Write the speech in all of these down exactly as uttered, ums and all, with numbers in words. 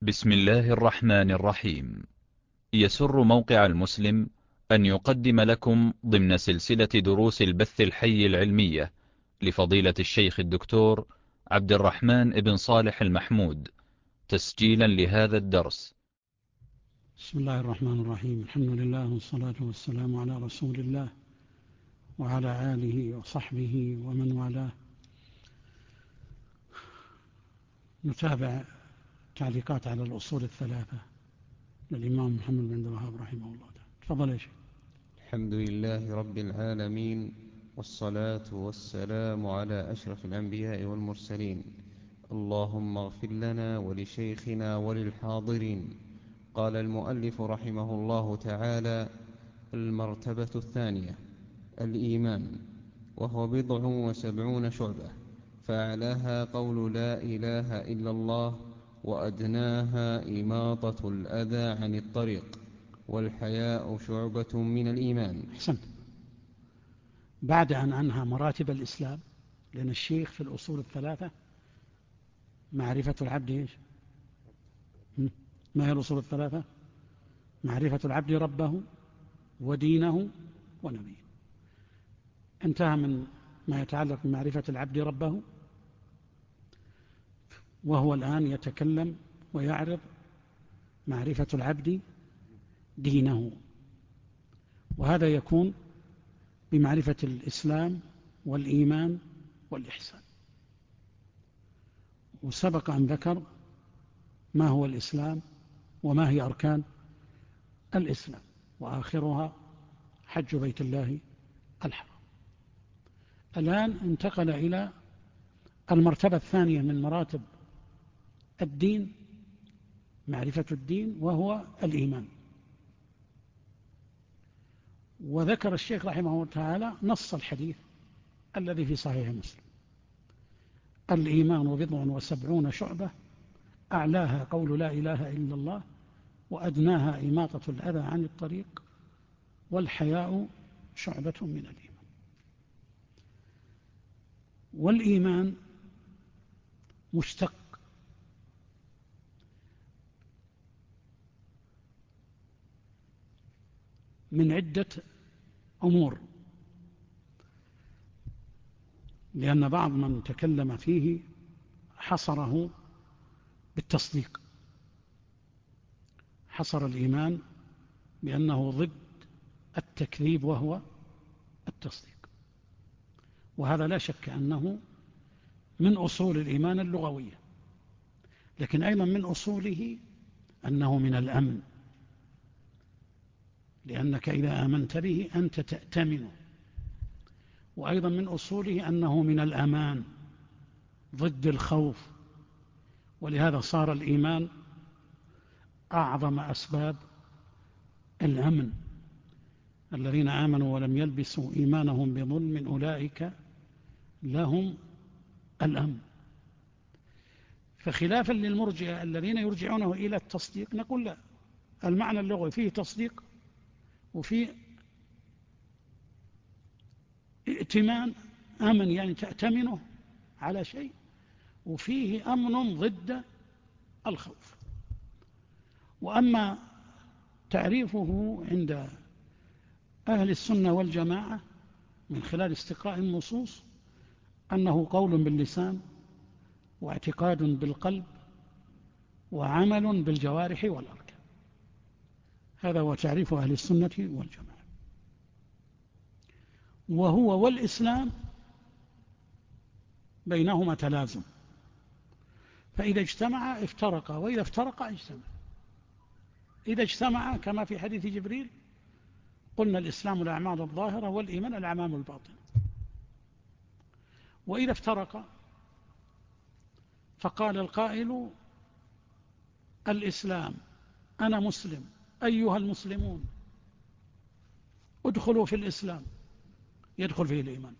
بسم الله الرحمن الرحيم. يسر موقع المسلم أن يقدم لكم ضمن سلسلة دروس البث الحي العلمية لفضيلة الشيخ الدكتور عبد الرحمن بن صالح المحمود تسجيلا لهذا الدرس. بسم الله الرحمن الرحيم. الحمد لله والصلاة والسلام على رسول الله وعلى آله وصحبه ومن والاه. نتابع تعليقات على الأصول الثلاثة للإمام محمد بن عبد الوهاب رحمه الله. تفضل يا شيخ. الحمد لله رب العالمين، والصلاة والسلام على أشرف الأنبياء والمرسلين. اللهم اغفر لنا ولشيخنا وللحاضرين. قال المؤلف رحمه الله تعالى: المرتبة الثانية الإيمان، وهو بضع وسبعون شعبة، فأعلاها قول لا إله إلا الله، وأدناها إماطة الأذى عن الطريق، والحياء شعبة من الإيمان. أحسنت. بعد أن أنهى مراتب الإسلام، لأن الشيخ في الأصول الثلاثة معرفة العبد إيش؟ ما هي الأصول الثلاثة؟ معرفة العبد ربه ودينه ونبيه. انتهى من ما يتعلق بمعرفة العبد ربه، وهو الآن يتكلم ويعرض معرفة العبد دينه، وهذا يكون بمعرفة الإسلام والإيمان والإحسان. وسبق أن ذكر ما هو الإسلام وما هي أركان الإسلام، وآخرها حج بيت الله الحرام. الآن انتقل إلى المرتبة الثانية من مراتب الدين، معرفة الدين، وهو الإيمان. وذكر الشيخ رحمه الله تعالى نص الحديث الذي في صحيح مسلم: الإيمان بضع وسبعون شعبة، أعلاها قول لا إله إلا الله، وأدناها إماطة الأذى عن الطريق، والحياء شعبة من الإيمان. والإيمان مشتق من عدة أمور، لأن بعض من تكلم فيه حصره بالتصديق، حصر الإيمان بأنه ضد التكذيب وهو التصديق، وهذا لا شك أنه من أصول الإيمان اللغوية، لكن أيضا من أصوله أنه من الأمن، لأنك إذا آمنت به أنت تأتمنه. وأيضا من أصوله أنه من الأمان ضد الخوف، ولهذا صار الإيمان أعظم أسباب الأمن. الذين آمنوا ولم يلبسوا إيمانهم بظلم أولئك لهم الأمن. فخلافا للمرجئة الذين يرجعونه إلى التصديق، نقول لا، المعنى اللغوي فيه تصديق وفيه ائتمان، أمن يعني تأتمنه على شيء، وفيه أمن ضد الخوف. وأما تعريفه عند أهل السنة والجماعة من خلال استقراء النصوص أنه قول باللسان، واعتقاد بالقلب، وعمل بالجوارح والأركان. هذا هو تعريف أهل السنة والجماعة. وهو والإسلام بينهما تلازم، فإذا اجتمع افترقا، وإذا افترقا اجتمع. إذا اجتمع كما في حديث جبريل قلنا الإسلام الأعمال الظاهرة والإيمان الأعمال الباطنة. وإذا افترقا فقال القائل الإسلام أنا مسلم أيها المسلمون ادخلوا في الإسلام، يدخل فيه الإيمان،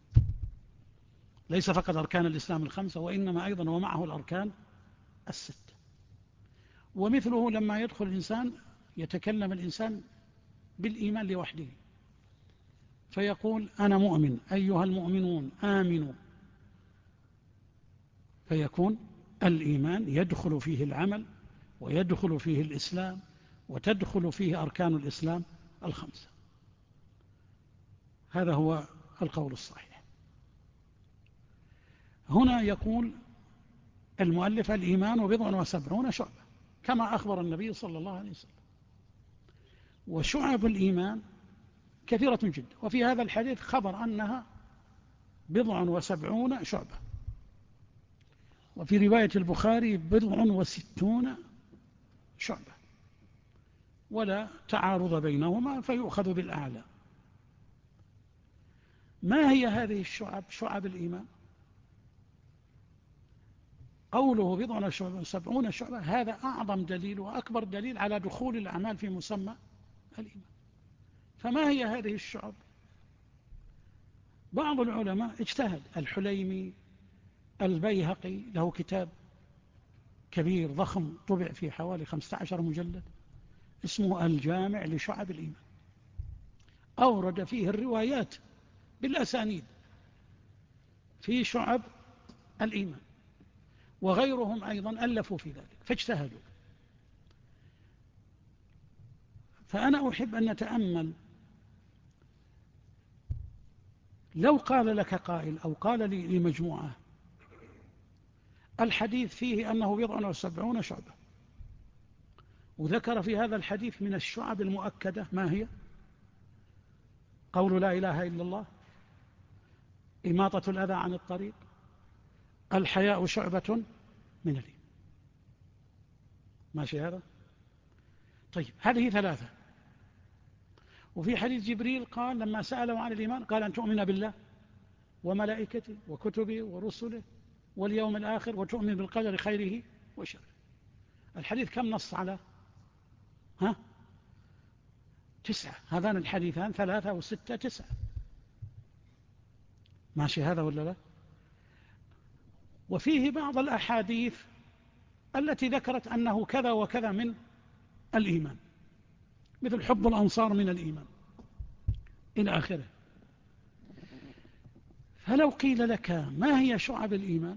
ليس فقط أركان الإسلام الخمسة، وإنما أيضا ومعه الأركان الستة. ومثله لما يدخل الإنسان يتكلم الإنسان بالإيمان لوحده، فيقول أنا مؤمن أيها المؤمنون آمنوا، فيكون الإيمان يدخل فيه العمل ويدخل فيه الإسلام وتدخل فيه أركان الإسلام الخمسة. هذا هو القول الصحيح. هنا يقول المؤلف الإيمان بضع وسبعون شعبة كما أخبر النبي صلى الله عليه وسلم، وشعب الإيمان كثيرة جدا، وفي هذا الحديث خبر أنها بضع وسبعون شعبة، وفي رواية البخاري بضع وستون شعبة، ولا تعارض بينهما فيؤخذ بالأعلى. ما هي هذه الشعب؟ شعب الإيمان. قوله بضع وسبعون شعبة هذا أعظم دليل وأكبر دليل على دخول الأعمال في مسمى الإيمان. فما هي هذه الشعب؟ بعض العلماء اجتهد، الحليمي، البيهقي له كتاب كبير ضخم طبع في حوالي خمسة عشر مجلد اسمه الجامع لشعب الإيمان، أورد فيه الروايات بالأسانيد في شعب الإيمان، وغيرهم أيضا ألفوا في ذلك فاجتهدوا. فأنا أحب أن نتأمل، لو قال لك قائل أو قال لي لمجموعة الحديث فيه أنه بضع وسبعون شعبة، وذكر في هذا الحديث من الشعب المؤكدة ما هي؟ قول لا إله إلا الله، إماطة الأذى عن الطريق، الحياء شعبة من الإيمان. ماشي هذا؟ طيب هذه ثلاثة. وفي حديث جبريل قال لما سألوا عن الإيمان قال أن تؤمن بالله وملائكته وكتبه ورسله واليوم الآخر وتؤمن بالقدر خيره وشره. الحديث كم نص على ها تسعة؟ هذان الحديثان ثلاثة وستة تسعة. ماشي هذا ولا لا؟ وفيه بعض الأحاديث التي ذكرت أنه كذا وكذا من الإيمان، مثل حب الأنصار من الإيمان إلى آخره. فلو قيل لك ما هي شعب الإيمان،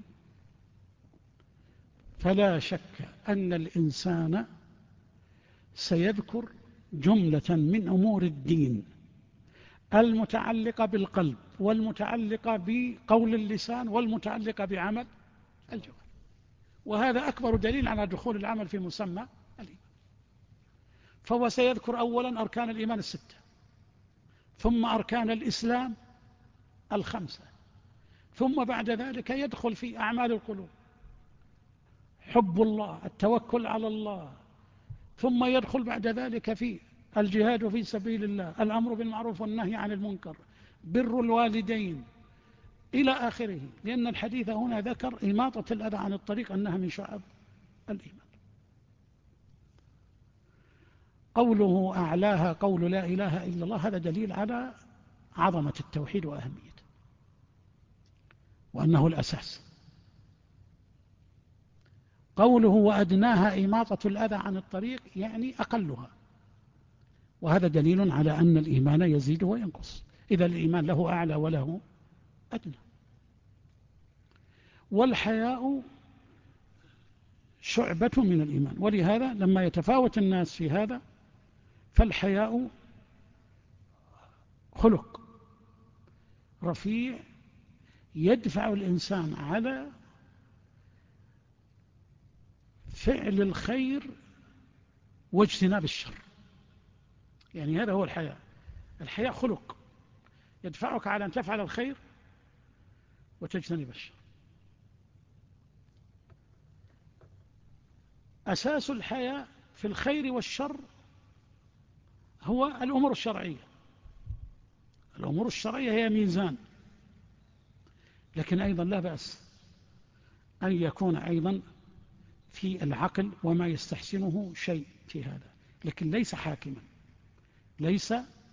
فلا شك أن الإنسان سيذكر جملة من أمور الدين المتعلقة بالقلب والمتعلقة بقول اللسان والمتعلقة بعمل الجوارح، وهذا أكبر دليل على دخول العمل في مسمى الإيمان. فهو سيذكر أولا أركان الإيمان الستة، ثم أركان الإسلام الخمسة، ثم بعد ذلك يدخل في أعمال القلوب، حب الله، التوكل على الله، ثم يدخل بعد ذلك في الجهاد في سبيل الله، الأمر بالمعروف والنهي عن المنكر، بر الوالدين إلى آخره، لأن الحديث هنا ذكر إماطة الأذى عن الطريق أنها من شعب الإيمان. قوله أعلاها قول لا إله إلا الله هذا دليل على عظمة التوحيد وأهميته وأنه الأساس. قوله وأدناها إماطة الأذى عن الطريق يعني أقلها، وهذا دليل على أن الإيمان يزيد وينقص، إذا الإيمان له أعلى وله أدنى. والحياء شعبة من الإيمان، ولهذا لما يتفاوت الناس في هذا فالحياء خلق رفيع يدفع الإنسان على فعل الخير واجتناب الشر، يعني هذا هو الحياء. الحياء خلق يدفعك على أن تفعل الخير وتجتنب الشر. أساس الحياء في الخير والشر هو الأمور الشرعية. الأمور الشرعية هي ميزان، لكن أيضا لا بأس أن يكون أيضا في العقل وما يستحسنه شيء في هذا، لكن ليس حاكما، ليس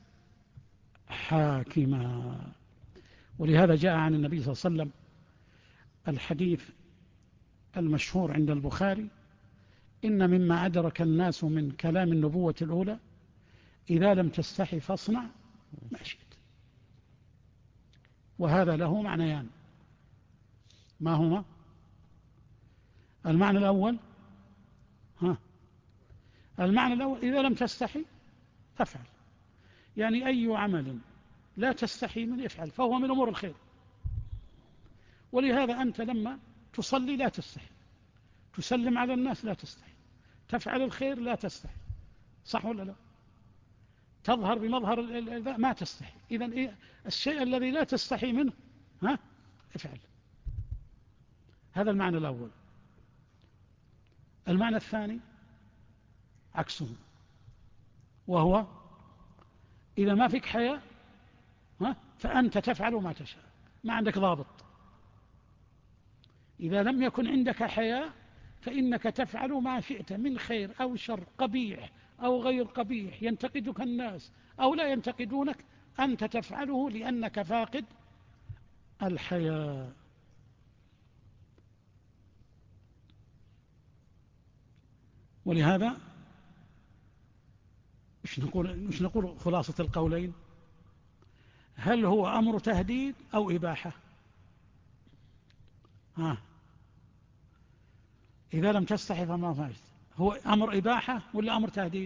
حاكما. ولهذا جاء عن النبي صلى الله عليه وسلم الحديث المشهور عند البخاري: إن مما أدرك الناس من كلام النبوة الأولى إذا لم تستحي فاصنع ما شئت. وهذا له معنيان، ما هما؟ المعنى الأول ها المعنى الأول إذا لم تستحي فافعل، يعني أي عمل لا تستحي من افعل فهو من أمور الخير. ولهذا أنت لما تصلي لا تستحي، تسلم على الناس لا تستحي، تفعل الخير لا تستحي، صح ولا لا؟ تظهر بمظهر ما تستحي. إذن الشيء الذي لا تستحي منه ها افعل. هذا المعنى الأول. المعنى الثاني عكسه، وهو إذا ما فيك حياء ها فأنت تفعل ما تشاء، ما عندك ضابط. إذا لم يكن عندك حياء فإنك تفعل ما شئت من خير أو شر، قبيح أو غير قبيح، ينتقدك الناس أو لا ينتقدونك، أنت تفعله لأنك فاقد الحياء. ولهذا مش نقول, مش نقول خلاصة القولين، هل هو أمر تهديد أو إباحة؟ ها إذا لم تستحي فما فعلت، هو أمر إباحة ولا أمر تهديد؟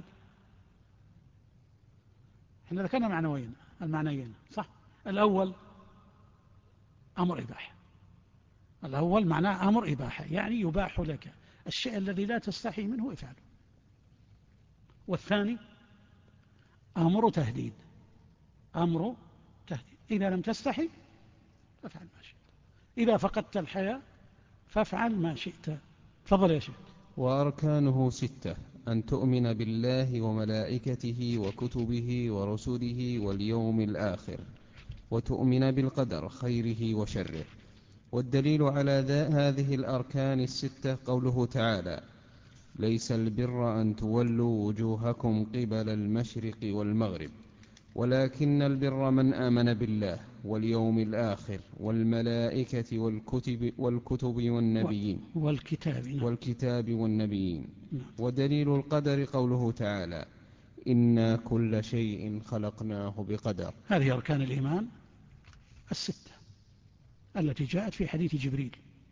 احنا ذكرنا معنوين، المعنيين صح. الأول أمر إباحة، الأول معناه أمر إباحة، يعني يباح لك الشيء الذي لا تستحي منه افعله. والثاني أمر تهديد، أمر تهديد، إذا لم تستحي فافعل ما شئت، إذا فقدت الحياة فافعل ما شئت. تفضل يا شيخ. وأركانه ستة: أن تؤمن بالله وملائكته وكتبه ورسله واليوم الآخر، وتؤمن بالقدر خيره وشره. والدليل على هذه الأركان الستة قوله تعالى: ليس البر أن تولوا وجوهكم قبل المشرق والمغرب، ولكن البر من آمن بالله واليوم الآخر والملائكة والكتب, والكتب والنبيين والكتاب, والكتاب والنبيين. ودليل القدر قوله تعالى: إنا كل شيء خلقناه بقدر. هذه أركان الإيمان الستة التي جاءت في حديث جبريل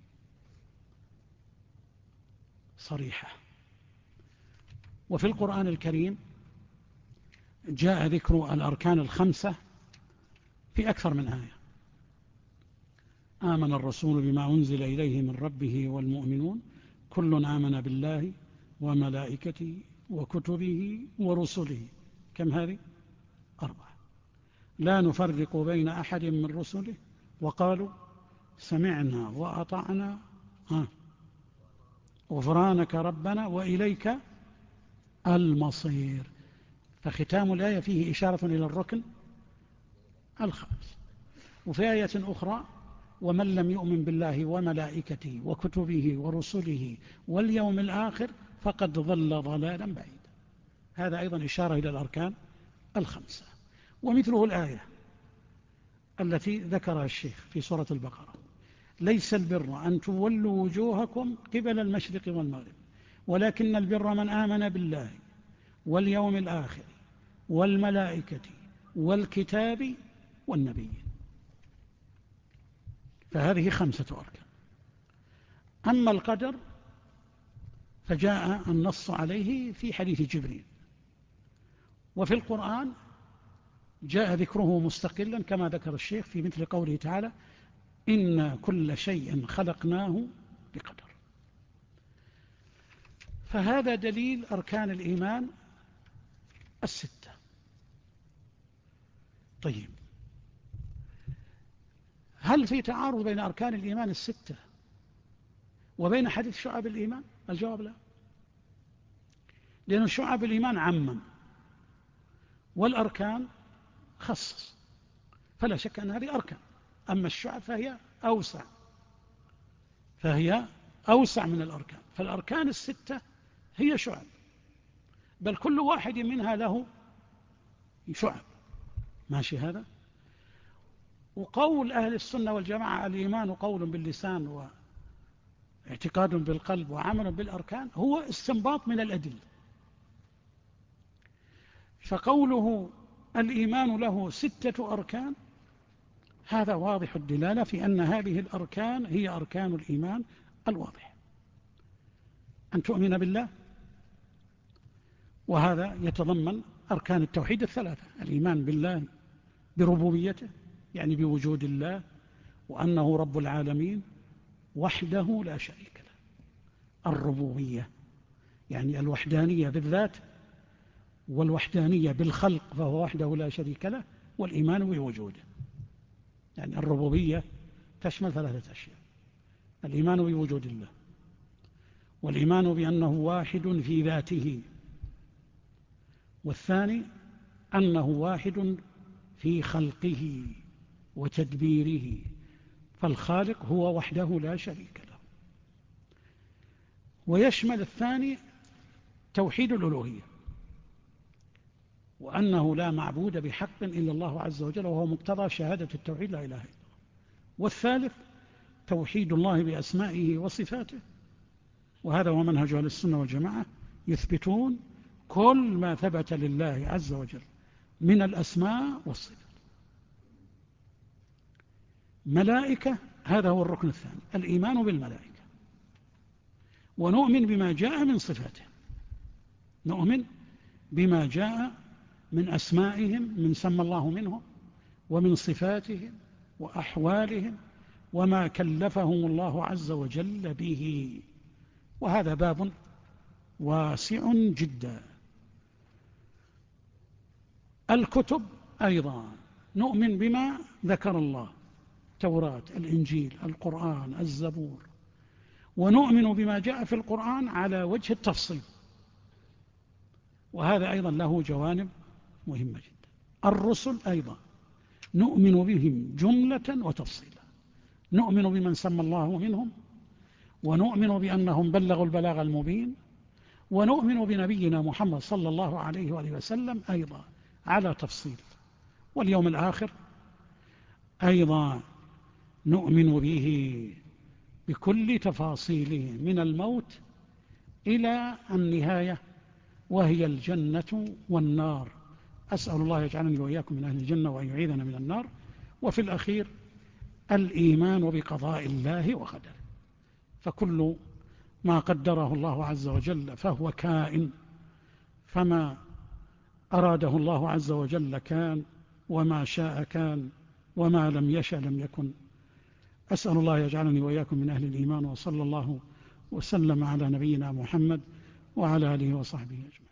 صريحة. وفي القرآن الكريم جاء ذكر الأركان الخمسة في أكثر من آية: آمن الرسول بما أنزل إليه من ربه والمؤمنون كل آمن بالله وملائكته وكتبه ورسله. كم هذه؟ أربعة. لا نفرق بين أحد من رسله وقالوا سمعنا وأطعنا غفرانك ربنا وإليك المصير. فختام الآية فيه إشارة إلى الركن الخامس. وفي آية أخرى: ومن لم يؤمن بالله وملائكته وكتبه ورسله واليوم الآخر فقد ضل ضلالا بعيدا. هذا أيضا إشارة إلى الأركان الخمسة. ومثله الآية التي ذكرها الشيخ في سورة البقرة: ليس البر أن تولوا وجوهكم قبل المشرق والمغرب، ولكن البر من آمن بالله واليوم الآخر والملائكة والكتاب والنبيين. فهذه خمسة أركان. أما القدر فجاء النص عليه في حديث جبريل، وفي القرآن جاء ذكره مستقلا كما ذكر الشيخ في مثل قوله تعالى: إن كل شيء خلقناه بقدر. فهذا دليل أركان الإيمان الستة. طيب، هل في تعارض بين أركان الإيمان الستة وبين حديث شعب الإيمان؟ الجواب لا، لأن شعب الإيمان عمم والأركان خصص، فلا شك أن هذه أركان. أما الشعب فهي أوسع، فهي أوسع من الأركان. فالأركان الستة هي شعب، بل كل واحد منها له شعب. ماشي هذا؟ وقول أهل السنة والجماعة الإيمان قول باللسان واعتقاد بالقلب وعمل بالأركان هو استنباط من الأدلة. فقوله الإيمان له ستة أركان هذا واضح الدلالة في أن هذه الأركان هي أركان الإيمان الواضح: أن تؤمن بالله وهذا يتضمن أركان التوحيد الثلاثة: الإيمان بالله بربوبيته، يعني بوجود الله وأنه رب العالمين وحده لا شريك له. الربوبية يعني الوحدانية بالذات، والوحدانية بالخلق فهو وحده لا شريك له، والإيمان بوجوده. يعني الربوبية تشمل ثلاثة أشياء: الإيمان بوجود الله، والإيمان بأنه واحد في ذاته، والثاني أنه واحد في خلقه وتدبيره، فالخالق هو وحده لا شريك له. ويشمل الثاني توحيد الألوهية، وأنه لا معبود بحق إلا الله عز وجل، وهو مقتضى شهادة التوحيد لا إله إلا الله. والثالث توحيد الله بأسمائه وصفاته، وهذا هو منهج أهل السنة والجماعة، يثبتون كل ما ثبت لله عز وجل من الأسماء والصفات. ملائكة، هذا هو الركن الثاني، الإيمان بالملائكة، ونؤمن بما جاء من صفاته، نؤمن بما جاء من أسمائهم، من سمى الله منهم، ومن صفاتهم وأحوالهم، وما كلفهم الله عز وجل به. وهذا باب واسع جدا. الكتب أيضا نؤمن بما ذكر الله: التوراة، الإنجيل، القرآن، الزبور، ونؤمن بما جاء في القرآن على وجه التفصيل، وهذا أيضا له جوانب مهمة جدا. الرسل أيضا نؤمن بهم جملة وتفصيلا، نؤمن بمن سمى الله منهم، ونؤمن بأنهم بلغوا البلاغ المبين، ونؤمن بنبينا محمد صلى الله عليه وآله وسلم أيضا على تفصيل. واليوم الآخر أيضا نؤمن به بكل تفاصيله، من الموت إلى النهاية وهي الجنة والنار. أسأل الله يجعلني وإياكم من أهل الجنة وأن يعيذنا من النار. وفي الأخير الإيمان بقضاء الله وقدره، فكل ما قدره الله عز وجل فهو كائن، فما أراده الله عز وجل كان، وما شاء كان، وما لم يشأ لم يكن. أسأل الله يجعلني وإياكم من أهل الإيمان، وصلى الله وسلم على نبينا محمد وعلى آله وصحبه أجمعين.